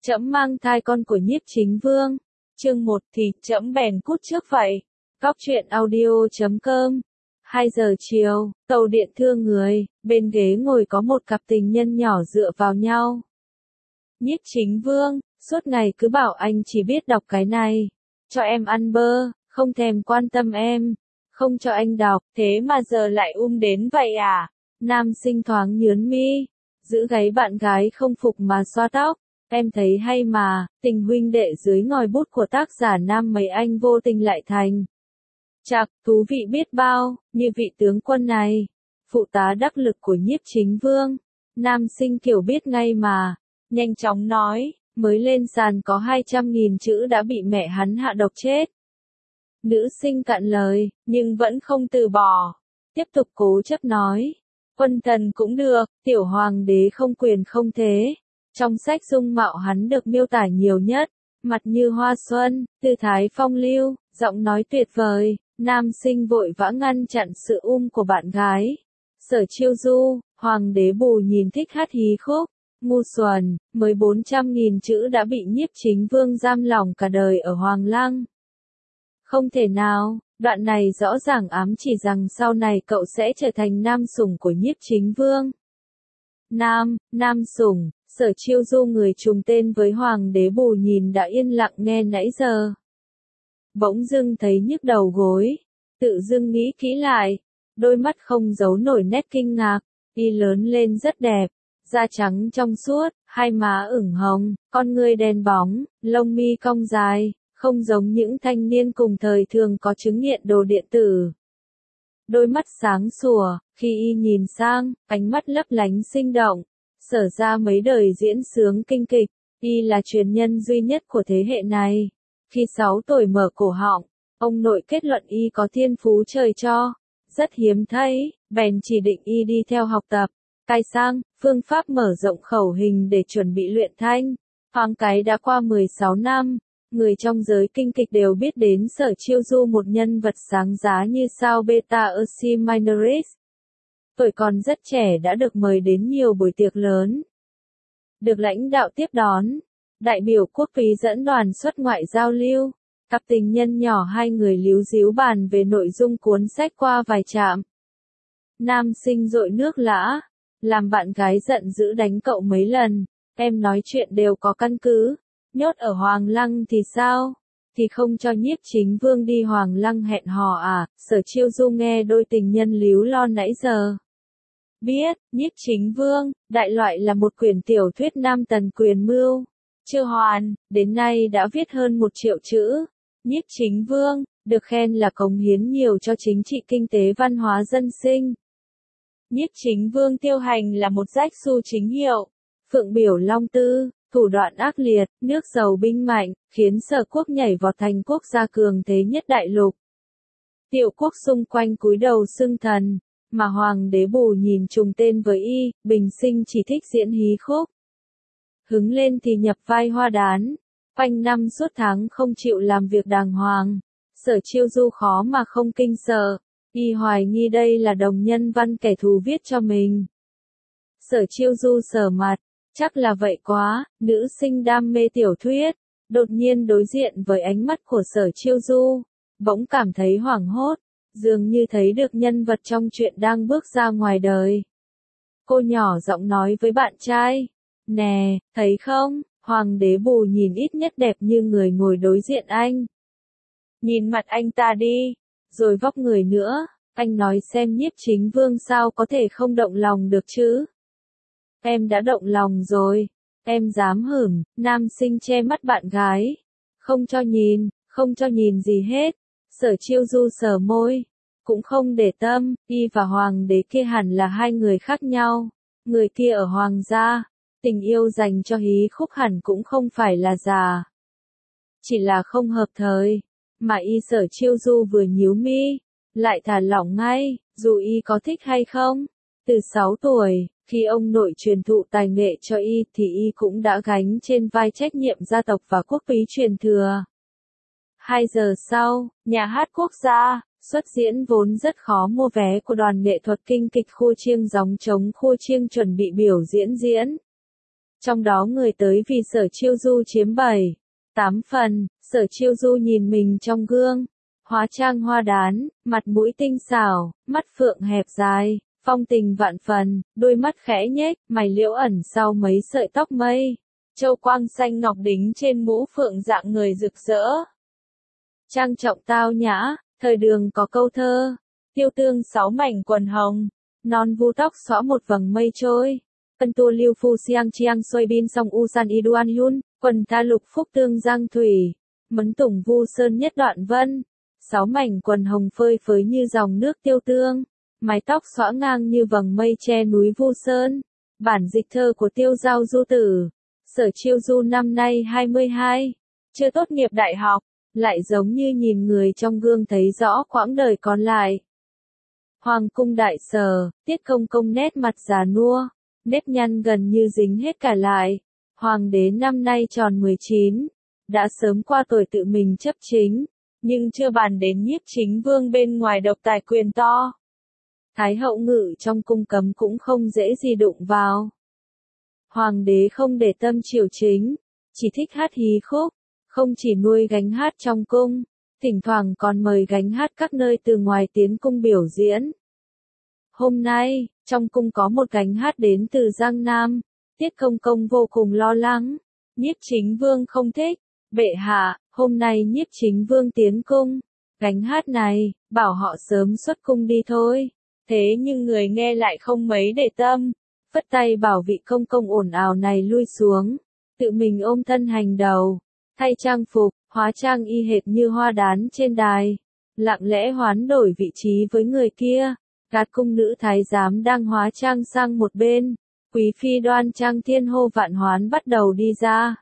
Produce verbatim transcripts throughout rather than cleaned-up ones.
Trẫm mang thai con của Nhiếp Chính Vương. Chương một thì trẫm bèn cút trước vậy. Góc truyện audio chấm com. Hai giờ chiều, tàu điện thương người, bên ghế ngồi có một cặp tình nhân nhỏ dựa vào nhau. Nhiếp Chính Vương, suốt ngày cứ bảo anh chỉ biết đọc cái này. Cho em ăn bơ, không thèm quan tâm em. Không cho anh đọc, thế mà giờ lại um đến vậy à? Nam sinh thoáng nhướn mi, giữ gáy bạn gái không phục mà xoa tóc. Em thấy hay mà, tình huynh đệ dưới ngòi bút của tác giả nam mấy anh vô tình lại thành. Chạc, thú vị biết bao, như vị tướng quân này. Phụ tá đắc lực của Nhiếp Chính Vương. Nam sinh kiểu biết ngay mà. Nhanh chóng nói, mới lên sàn có hai trăm nghìn chữ đã bị mẹ hắn hạ độc chết. Nữ sinh cạn lời, nhưng vẫn không từ bỏ. Tiếp tục cố chấp nói. Quân thần cũng được, tiểu hoàng đế không quyền không thế. Trong sách dung mạo hắn được miêu tả nhiều nhất, mặt như hoa xuân, tư thái phong lưu, giọng nói tuyệt vời, nam sinh vội vã ngăn chặn sự um của bạn gái. Sở Chiêu Du, hoàng đế bù nhìn thích hát hí khúc, ngu xuẩn, mới bốn trăm nghìn chữ đã bị Nhiếp Chính Vương giam lỏng cả đời ở Hoàng Lăng. Không thể nào, đoạn này rõ ràng ám chỉ rằng sau này cậu sẽ trở thành nam sủng của Nhiếp Chính Vương. Nam, nam sủng. Sở Chiêu Du người trùng tên với hoàng đế bù nhìn đã yên lặng nghe nãy giờ. Bỗng dưng thấy nhức đầu gối, tự dưng nghĩ kỹ lại, đôi mắt không giấu nổi nét kinh ngạc, y lớn lên rất đẹp, da trắng trong suốt, hai má ửng hồng, con ngươi đen bóng, lông mi cong dài, không giống những thanh niên cùng thời thường có chứng nghiện đồ điện tử. Đôi mắt sáng sủa, khi y nhìn sang, ánh mắt lấp lánh sinh động. Sở ra mấy đời diễn sướng kinh kịch, y là truyền nhân duy nhất của thế hệ này. Khi sáu tuổi mở cổ họng, ông nội kết luận y có thiên phú trời cho. Rất hiếm thấy, bèn chỉ định y đi theo học tập, cai sang, phương pháp mở rộng khẩu hình để chuẩn bị luyện thanh. Thoáng cái đã qua mười sáu năm, người trong giới kinh kịch đều biết đến Sở Chiêu Du, một nhân vật sáng giá như sao Beta Ursae Minoris. Tuổi còn rất trẻ đã được mời đến nhiều buổi tiệc lớn. Được lãnh đạo tiếp đón, đại biểu quốc úy dẫn đoàn xuất ngoại giao lưu, cặp tình nhân nhỏ hai người líu díu bàn về nội dung cuốn sách qua vài trạm. Nam sinh dội nước lã, làm bạn gái giận dữ đánh cậu mấy lần, em nói chuyện đều có căn cứ, nhốt ở Hoàng Lăng thì sao? Thì không cho Nhiếp Chính Vương đi Hoàng Lăng hẹn hò à? Sở Chiêu Du nghe đôi tình nhân líu lo nãy giờ. Biết, Nhiếp Chính Vương, đại loại là một quyển tiểu thuyết nam tần quyền mưu. Chưa hoàn, đến nay đã viết hơn một triệu chữ. Nhiếp Chính Vương, được khen là cống hiến nhiều cho chính trị kinh tế văn hóa dân sinh. Nhiếp Chính Vương tiêu hành là một rách xu chính hiệu. Phượng biểu long tư, thủ đoạn ác liệt, nước giàu binh mạnh, khiến Sở quốc nhảy vọt thành quốc gia cường thế nhất đại lục. Tiểu quốc xung quanh cúi đầu xưng thần. Mà hoàng đế bù nhìn trùng tên với y, bình sinh chỉ thích diễn hí khúc. Hứng lên thì nhập vai hoa đán, quanh năm suốt tháng không chịu làm việc đàng hoàng. Sở Chiêu Du khó mà không kinh sợ, y hoài nghi đây là đồng nhân văn kẻ thù viết cho mình. Sở Chiêu Du sờ mặt, chắc là vậy quá, nữ sinh đam mê tiểu thuyết, đột nhiên đối diện với ánh mắt của Sở Chiêu Du, bỗng cảm thấy hoảng hốt. Dường như thấy được nhân vật trong truyện đang bước ra ngoài đời. Cô nhỏ giọng nói với bạn trai. Nè, thấy không, hoàng đế bù nhìn ít nhất đẹp như người ngồi đối diện anh. Nhìn mặt anh ta đi, rồi vóc người nữa, anh nói xem Nhiếp Chính Vương sao có thể không động lòng được chứ. Em đã động lòng rồi, em dám hửng, nam sinh che mắt bạn gái. Không cho nhìn, không cho nhìn gì hết. Sở Chiêu Du sờ môi, cũng không để tâm, y và hoàng đế kia hẳn là hai người khác nhau. Người kia ở hoàng gia, tình yêu dành cho hí khúc hẳn cũng không phải là già. Chỉ là không hợp thời, mà y Sở Chiêu Du vừa nhíu mi, lại thả lỏng ngay, dù y có thích hay không. Từ sáu tuổi, khi ông nội truyền thụ tài nghệ cho y thì y cũng đã gánh trên vai trách nhiệm gia tộc và quốc úy truyền thừa. Hai giờ sau, nhà hát quốc gia, xuất diễn vốn rất khó mua vé của đoàn nghệ thuật kinh kịch khu chiêng gióng trống khu chiêng chuẩn bị biểu diễn diễn. Trong đó người tới vì Sở Chiêu Du chiếm bảy, tám phần, Sở Chiêu Du nhìn mình trong gương, hóa trang hoa đán, mặt mũi tinh xảo, mắt phượng hẹp dài, phong tình vạn phần, đôi mắt khẽ nhếch, mày liễu ẩn sau mấy sợi tóc mây, châu quang xanh ngọc đính trên mũ phượng dạng người rực rỡ. Trang trọng tao nhã, thời đường có câu thơ, tiêu tương sáu mảnh quần hồng, non vu tóc xõa một vầng mây trôi. Ân tua liêu phu siang chiang xoay bin song u san y duan yun, quần ta lục phúc tương giang thủy, mấn tùng vu sơn nhất đoạn vân. Sáu mảnh quần hồng phơi phới như dòng nước tiêu tương, mái tóc xõa ngang như vầng mây che núi vu sơn. Bản dịch thơ của Tiêu Giao Du Tử. Sở Chiêu Du năm nay hai mươi hai, chưa tốt nghiệp đại học, lại giống như nhìn người trong gương thấy rõ quãng đời còn lại. Hoàng cung đại sở, Tiết Công Công nét mặt già nua, nếp nhăn gần như dính hết cả lại. Hoàng đế năm nay tròn mười chín, đã sớm qua tuổi tự mình chấp chính, nhưng chưa bàn đến Nhiếp Chính Vương bên ngoài độc tài quyền to. Thái hậu ngự trong cung cấm cũng không dễ gì đụng vào. Hoàng đế không để tâm triều chính, chỉ thích hát hí khúc, không chỉ nuôi gánh hát trong cung, thỉnh thoảng còn mời gánh hát các nơi từ ngoài tiến cung biểu diễn. Hôm nay, trong cung có một gánh hát đến từ Giang Nam, Tiết Công Công vô cùng lo lắng, Nhiếp Chính Vương không thích, bệ hạ, hôm nay Nhiếp Chính Vương tiến cung, gánh hát này, bảo họ sớm xuất cung đi thôi, thế nhưng người nghe lại không mấy để tâm, phất tay bảo vị công công ồn ào này lui xuống, tự mình ôm thân hành đầu, thay trang phục, hóa trang y hệt như hoa đán trên đài, lặng lẽ hoán đổi vị trí với người kia. Gạt cung nữ thái giám đang hóa trang sang một bên, quý phi đoan trang thiên hô vạn hoán bắt đầu đi ra.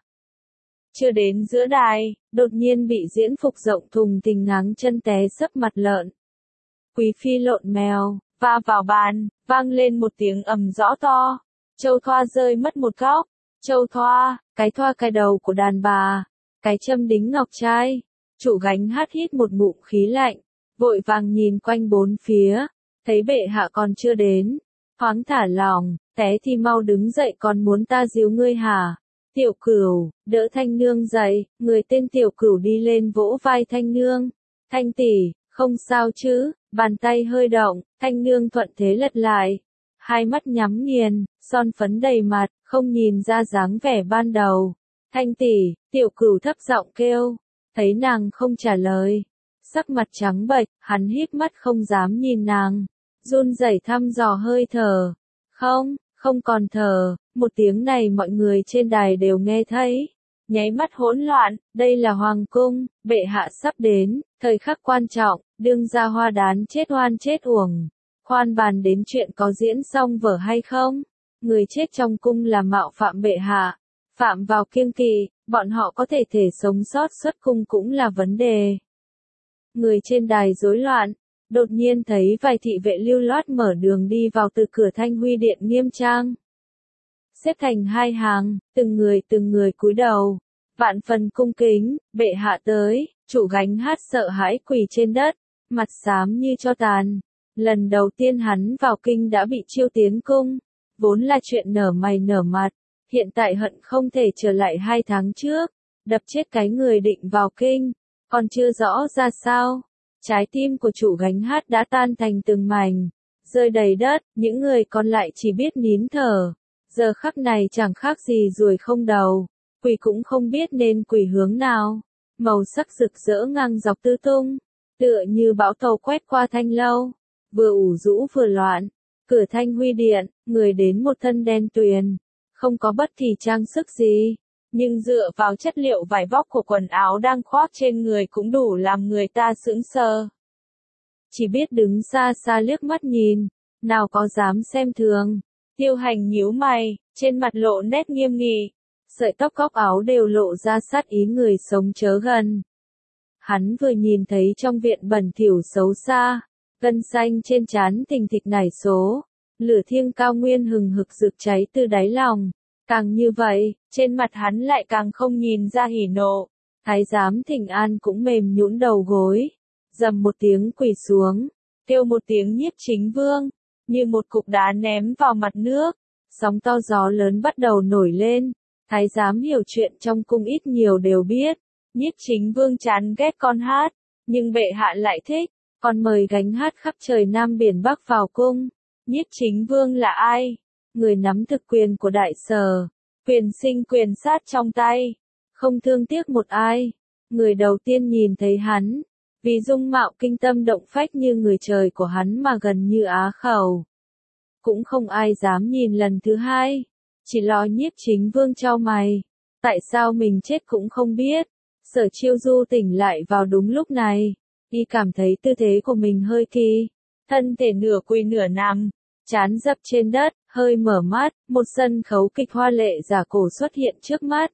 Chưa đến giữa đài, đột nhiên bị diễn phục rộng thùng thình ngáng chân té sấp mặt lợn. Quý phi lộn mèo, va vào bàn, vang lên một tiếng ầm rõ to. Châu thoa rơi mất một góc. Châu thoa, cái thoa cái đầu của đàn bà, cái châm đính ngọc trai. Chủ gánh hát hít một ngụm khí lạnh, vội vàng nhìn quanh bốn phía. Thấy bệ hạ còn chưa đến, thoáng thả lòng, té thì mau đứng dậy, còn muốn ta díu ngươi hả? Tiểu Cửu, đỡ Thanh Nương dậy, người tên Tiểu Cửu đi lên vỗ vai Thanh Nương. Thanh tỷ, không sao chứ? Bàn tay hơi động, Thanh Nương thuận thế lật lại, hai mắt nhắm nghiền, son phấn đầy mặt, không nhìn ra dáng vẻ ban đầu. Thanh tỷ, Tiểu Cửu thấp giọng kêu, thấy nàng không trả lời. Sắc mặt trắng bệch, hắn híp mắt không dám nhìn nàng, run rẩy thăm dò hơi thở. Không, không còn thở, một tiếng này mọi người trên đài đều nghe thấy. Nháy mắt hỗn loạn, đây là hoàng cung, bệ hạ sắp đến, thời khắc quan trọng, đương gia hoa đán chết oan chết uổng. Khoan bàn đến chuyện có diễn xong vở hay không, người chết trong cung là mạo phạm bệ hạ, phạm vào kiêng kỵ, bọn họ có thể thể sống sót xuất cung cũng là vấn đề. Người trên đài rối loạn, đột nhiên thấy vài thị vệ lưu loát mở đường đi vào từ cửa Thanh Huy Điện nghiêm trang. Xếp thành hai hàng, từng người từng người cúi đầu, vạn phần cung kính, bệ hạ tới, chủ gánh hát sợ hãi quỳ trên đất, mặt xám như tro tàn. Lần đầu tiên hắn vào kinh đã bị chiêu tiến cung, vốn là chuyện nở mày nở mặt, hiện tại hận không thể trở lại hai tháng trước, đập chết cái người định vào kinh, còn chưa rõ ra sao. Trái tim của chủ gánh hát đã tan thành từng mảnh, rơi đầy đất, những người còn lại chỉ biết nín thở. Giờ khắc này chẳng khác gì ruồi không đầu, quỳ cũng không biết nên quỳ hướng nào. Màu sắc rực rỡ ngang dọc tứ tung, tựa như bão tàu quét qua thanh lâu, vừa ủ rũ vừa loạn. Cửa Thanh Huy Điện, người đến một thân đen tuyền, không có bất kỳ trang sức gì, nhưng dựa vào chất liệu vải vóc của quần áo đang khoác trên người cũng đủ làm người ta sững sờ. Chỉ biết đứng xa xa liếc mắt nhìn, nào có dám xem thường. Tiêu Hành nhíu mày, trên mặt lộ nét nghiêm nghị, sợi tóc góc áo đều lộ ra sát ý người sống chớ gần. Hắn vừa nhìn thấy trong viện bẩn thỉu xấu xa, gân xanh trên trán thình thịch nảy số, lửa thiêng cao nguyên hừng hực rực cháy từ đáy lòng. Càng như vậy, trên mặt hắn lại càng không nhìn ra hỉ nộ. Thái giám Thịnh An cũng mềm nhũn đầu gối, dầm một tiếng quỳ xuống, kêu một tiếng Nhiếp Chính Vương, như một cục đá ném vào mặt nước. Sóng to gió lớn bắt đầu nổi lên, thái giám hiểu chuyện trong cung ít nhiều đều biết, Nhiếp Chính Vương chán ghét con hát, nhưng bệ hạ lại thích, còn mời gánh hát khắp trời Nam Biển Bắc vào cung. Nhiếp Chính Vương là ai? Người nắm thực quyền của đại sở, quyền sinh quyền sát trong tay, không thương tiếc một ai. Người đầu tiên nhìn thấy hắn, vì dung mạo kinh tâm động phách như người trời của hắn mà gần như á khẩu. Cũng không ai dám nhìn lần thứ hai, chỉ lo Nhiếp Chính Vương chau mày. Tại sao mình chết cũng không biết. Sở Chiêu Du tỉnh lại vào đúng lúc này, y cảm thấy tư thế của mình hơi kỳ, thân thể nửa quỳ nửa nằm, trán dập trên đất, hơi mở mắt, một sân khấu kịch hoa lệ giả cổ xuất hiện trước mắt.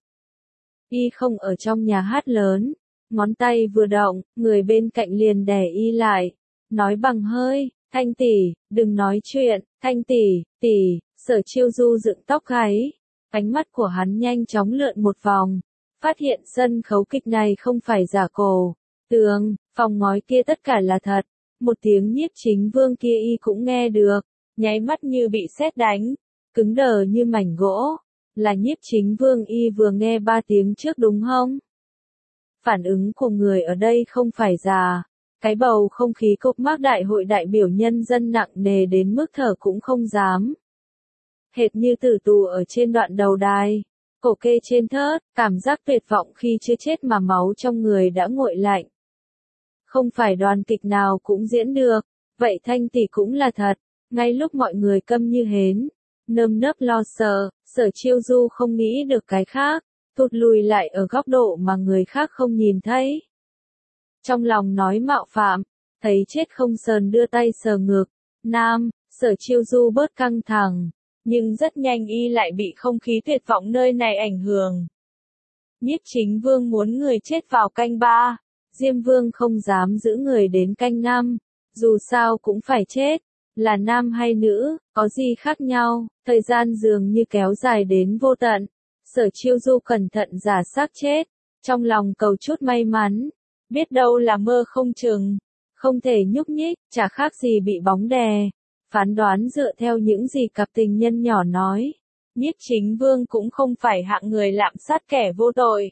Y không ở trong nhà hát lớn, ngón tay vừa động, người bên cạnh liền đè y lại, nói bằng hơi, Thanh tỷ, đừng nói chuyện, Thanh tỷ, tỷ. Sở Chiêu Du dựng tóc gáy, ánh mắt của hắn nhanh chóng lượn một vòng, phát hiện sân khấu kịch này không phải giả cổ, tường, phòng ngói kia tất cả là thật. Một tiếng Nhiếp Chính Vương kia y cũng nghe được, nháy mắt như bị sét đánh, cứng đờ như mảnh gỗ. Là Nhiếp Chính Vương y vừa nghe ba tiếng trước đúng không? Phản ứng của người ở đây không phải giả. Cái bầu không khí cộc mác đại hội đại biểu nhân dân nặng nề đến mức thở cũng không dám. Hệt như tử tù ở trên đoạn đầu đài, cổ kê trên thớt, cảm giác tuyệt vọng khi chưa chết mà máu trong người đã nguội lạnh. Không phải đoàn kịch nào cũng diễn được, vậy Thanh tỷ cũng là thật. Ngay lúc mọi người câm như hến, nơm nớp lo sợ, Sở Chiêu Du không nghĩ được cái khác, thụt lùi lại ở góc độ mà người khác không nhìn thấy. Trong lòng nói mạo phạm, thấy chết không sờn đưa tay sờ ngực. Nam, Sở Chiêu Du bớt căng thẳng, nhưng rất nhanh y lại bị không khí tuyệt vọng nơi này ảnh hưởng. Nhiếp Chính Vương muốn người chết vào canh ba, Diêm Vương không dám giữ người đến canh năm, dù sao cũng phải chết, là nam hay nữ, có gì khác nhau, thời gian dường như kéo dài đến vô tận. Sở Chiêu Du cẩn thận giả xác chết, trong lòng cầu chút may mắn, biết đâu là mơ không chừng, không thể nhúc nhích, chả khác gì bị bóng đè. Phán đoán dựa theo những gì cặp tình nhân nhỏ nói, Nhiếp Chính Vương cũng không phải hạng người lạm sát kẻ vô tội.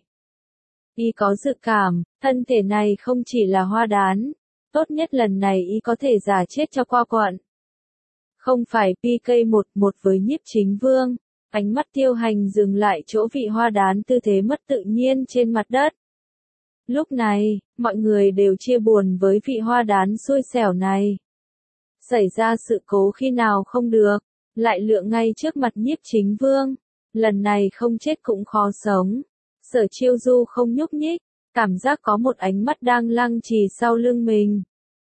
Y có dự cảm, thân thể này không chỉ là hoa đán, tốt nhất lần này y có thể giả chết cho qua quận. Không phải pê ca một một với Nhiếp Chính Vương, ánh mắt Tiêu Hành dừng lại chỗ vị hoa đán tư thế mất tự nhiên trên mặt đất. Lúc này, mọi người đều chia buồn với vị hoa đán xui xẻo này. Xảy ra sự cố khi nào không được, lại lựa ngay trước mặt Nhiếp Chính Vương, lần này không chết cũng khó sống. Sở Chiêu Du không nhúc nhích, cảm giác có một ánh mắt đang lăng trì sau lưng mình.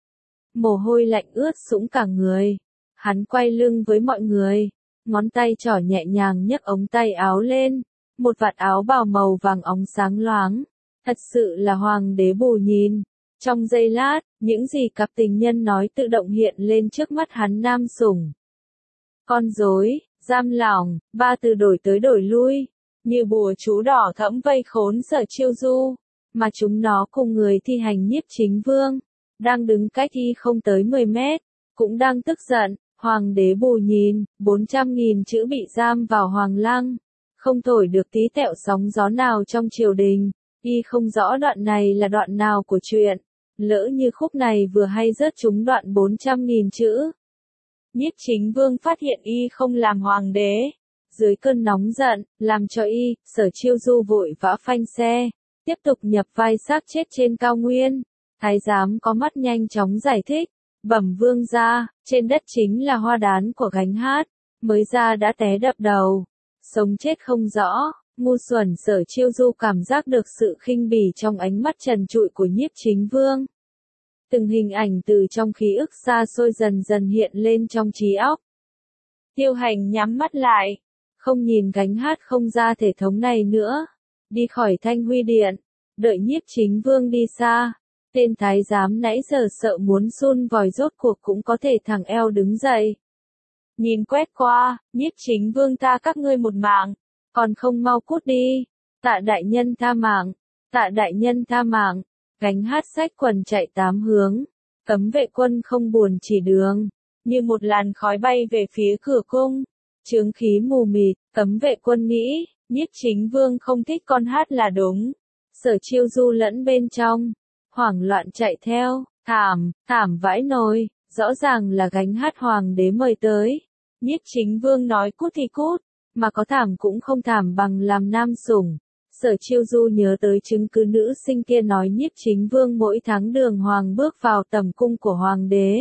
Mồ hôi lạnh ướt sũng cả người, hắn quay lưng với mọi người, ngón tay trỏ nhẹ nhàng nhấc ống tay áo lên, một vạt áo bào màu vàng óng sáng loáng, thật sự là hoàng đế bù nhìn. Trong giây lát, những gì cặp tình nhân nói tự động hiện lên trước mắt hắn nam sủng. Con rối, giam lỏng, ba từ đổi tới đổi lui, như bùa chú đỏ thẫm vây khốn Sở Chiêu Du, mà chúng nó cùng người thi hành Nhiếp Chính Vương, đang đứng cách y không tới mười mét, cũng đang tức giận. Hoàng đế bù nhìn, bốn trăm nghìn chữ bị giam vào hoàng lăng, không thổi được tí tẹo sóng gió nào trong triều đình, y không rõ đoạn này là đoạn nào của truyện. Lỡ như khúc này vừa hay rớt trúng đoạn bốn trăm nghìn chữ. Nhiếp Chính Vương phát hiện y không làm hoàng đế. Dưới cơn nóng giận, làm cho y, Sở Chiêu Du vội vã phanh xe, tiếp tục nhập vai xác chết trên cao nguyên. Thái giám có mắt nhanh chóng giải thích, bẩm vương gia, trên đất chính là hoa đán của gánh hát, mới ra đã té đập đầu. Sống chết không rõ, ngu xuẩn. Sở Chiêu Du cảm giác được sự khinh bỉ trong ánh mắt trần trụi của Nhiếp Chính Vương. Từng hình ảnh từ trong ký ức xa xôi dần dần hiện lên trong trí óc. Tiêu Hành nhắm mắt lại, không nhìn gánh hát không ra thể thống này nữa, đi khỏi Thanh Huy Điện, đợi Nhiếp Chính Vương đi xa. Tên thái giám nãy giờ sợ muốn sun vòi rốt cuộc cũng có thể thẳng eo đứng dậy. Nhìn quét qua, Nhiếp Chính Vương tha các ngươi một mạng, còn không mau cút đi. Tạ đại nhân tha mạng, tạ đại nhân tha mạng. Gánh hát xách quần chạy tám hướng, cấm vệ quân không buồn chỉ đường, như một làn khói bay về phía cửa cung. chướng khí mù mịt, cấm vệ quân nghĩ, Nhiếp Chính Vương không thích con hát là đúng. Sở Chiêu Du lẫn bên trong, hoảng loạn chạy theo, thảm, thảm vãi nồi, rõ ràng là gánh hát hoàng đế mời tới. Nhiếp Chính Vương nói cút thì cút, mà có thảm cũng không thảm bằng làm nam sủng. Sở Chiêu Du nhớ tới chứng cứ nữ sinh kia nói Nhiếp Chính Vương mỗi tháng đường hoàng bước vào tầm cung của hoàng đế.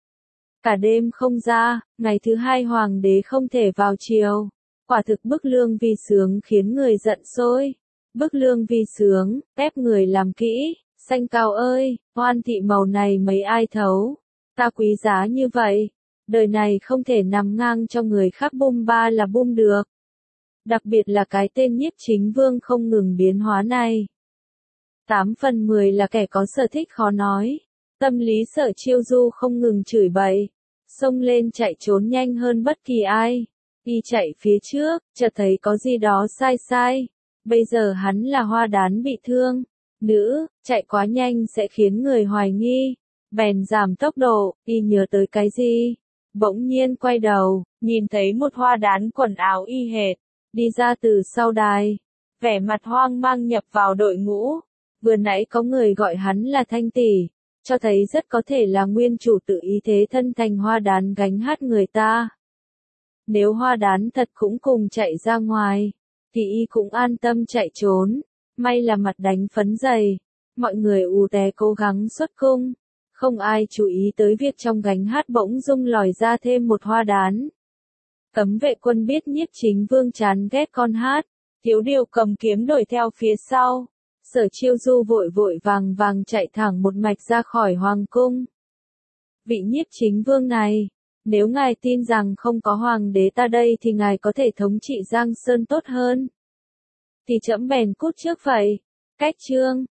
Cả đêm không ra, ngày thứ hai hoàng đế không thể vào triều. Quả thực bức lương vi sướng khiến người giận sôi. Bức lương vi sướng, ép người làm kỹ, xanh cao ơi, hoan thị màu này mấy ai thấu. Ta quý giá như vậy, đời này không thể nằm ngang cho người khác bum ba là bum được. Đặc biệt là cái tên Nhiếp Chính Vương không ngừng biến hóa này. Tám phần mười là kẻ có sở thích khó nói. Tâm lý Sở Chiêu Du không ngừng chửi bậy, xông lên chạy trốn nhanh hơn bất kỳ ai. Y chạy phía trước, chợt thấy có gì đó sai sai. Bây giờ hắn là hoa đán bị thương. Nữ, chạy quá nhanh sẽ khiến người hoài nghi. Bèn giảm tốc độ, y nhớ tới cái gì? Bỗng nhiên quay đầu, nhìn thấy một hoa đán quần áo y hệt, đi ra từ sau đài. Vẻ mặt hoang mang nhập vào đội ngũ. Vừa nãy có người gọi hắn là Thanh Tỷ, cho thấy rất có thể là nguyên chủ tự ý thế thân thành hoa đán gánh hát người ta. Nếu hoa đán thật cũng cùng chạy ra ngoài, thì y cũng an tâm chạy trốn. May là mặt đánh phấn dày, mọi người ù té cố gắng xuất cung. Không ai chú ý tới việc trong gánh hát bỗng dưng lòi ra thêm một hoa đán. Cấm vệ quân biết Nhiếp Chính Vương chán ghét con hát, thiếu điều cầm kiếm đuổi theo phía sau. Sở Chiêu Du vội vội vàng vàng chạy thẳng một mạch ra khỏi hoàng cung. Vị Nhiếp Chính Vương này, nếu ngài tin rằng không có hoàng đế ta đây thì ngài có thể thống trị Giang Sơn tốt hơn. Thì trẫm bèn cút trước vậy. Cách chương